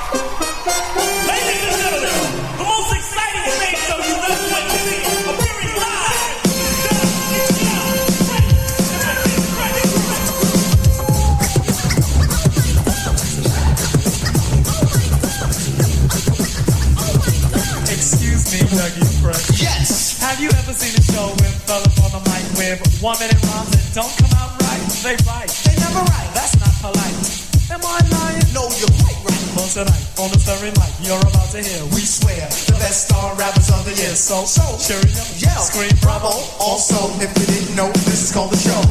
Have you ever seen a show with fellas on the mic with 1 minute rhymes that don't come out right? They write. They never write. That's not polite. Am I lying? No, you're quite right. Well, tonight, on the Stirring Light, you're about to hear, we swear, the best star rappers of the year. So, cheering up, yell, scream, bravo. Also, if you didn't know, this is called the show.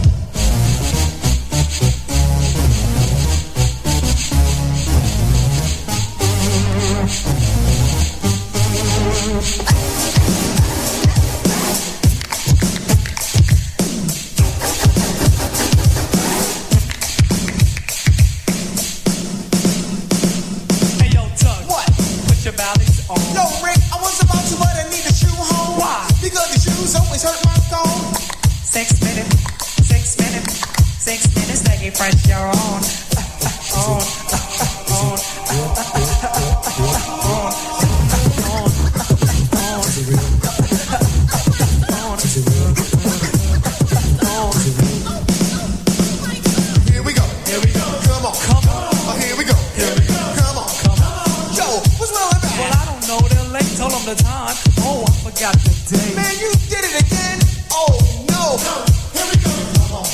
Fresh your own. Here we go. Come on. Here we go. Come on. Yo, what's wrong with that? Well, I don't know. They're late. Told them the time. Oh, I forgot the day. Man, you did it again. Oh no. Here we go. Come on.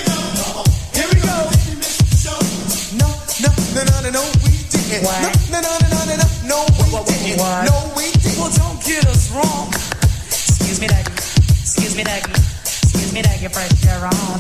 No, we didn't. No, we didn't. No, we didn't. Well, don't get us wrong. Excuse me, Daggy. Fresh your own.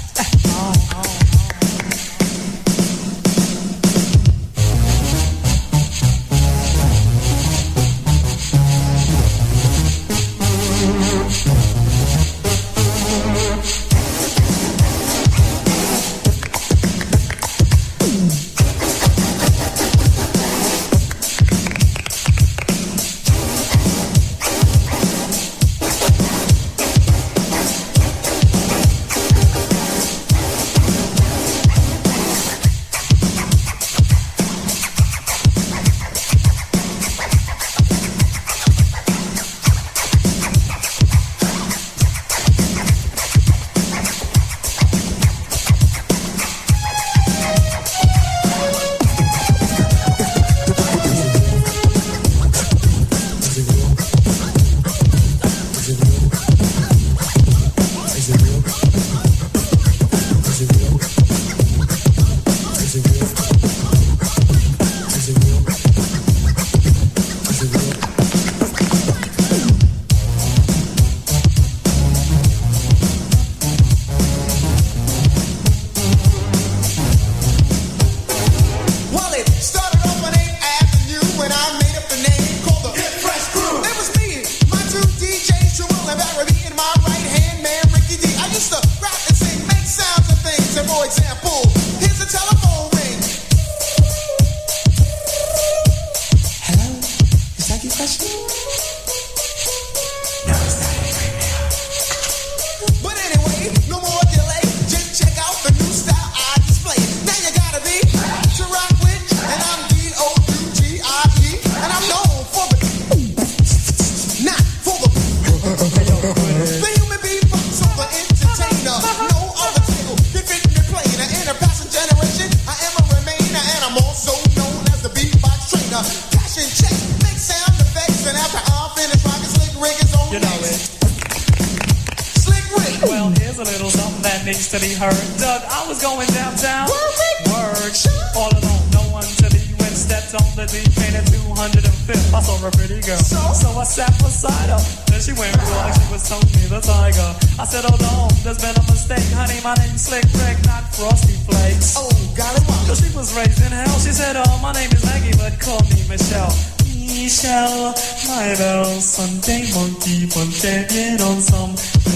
To be heard. Doug, I was going downtown. Word. All alone, no one to be with. Stepped on the deep end at 205th. I saw a pretty girl. So I sat beside her. Then she went through like she was Tony the Tiger. I said, hold on, there's been a mistake. Honey, my name's Slick Rick, not Frosty Flakes. Oh, got it wrong. Cause she was raised in hell. She said, my name is Maggie, but call me Michelle. Michelle, my bell, Sunday monkey, punching on some.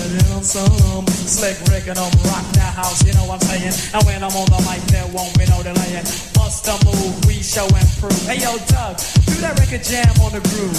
Slick Rick and rock that house, you know what I'm saying? And when I'm on the mic, there won't be no delaying. Bust a move, we show and prove. Hey yo, Doug, do that record jam on the groove.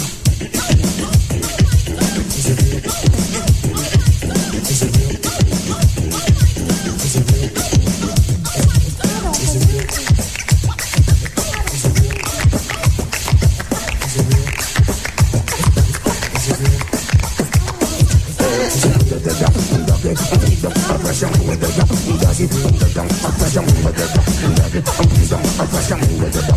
press your move with it. Love it, I'm with it, I press your move with it.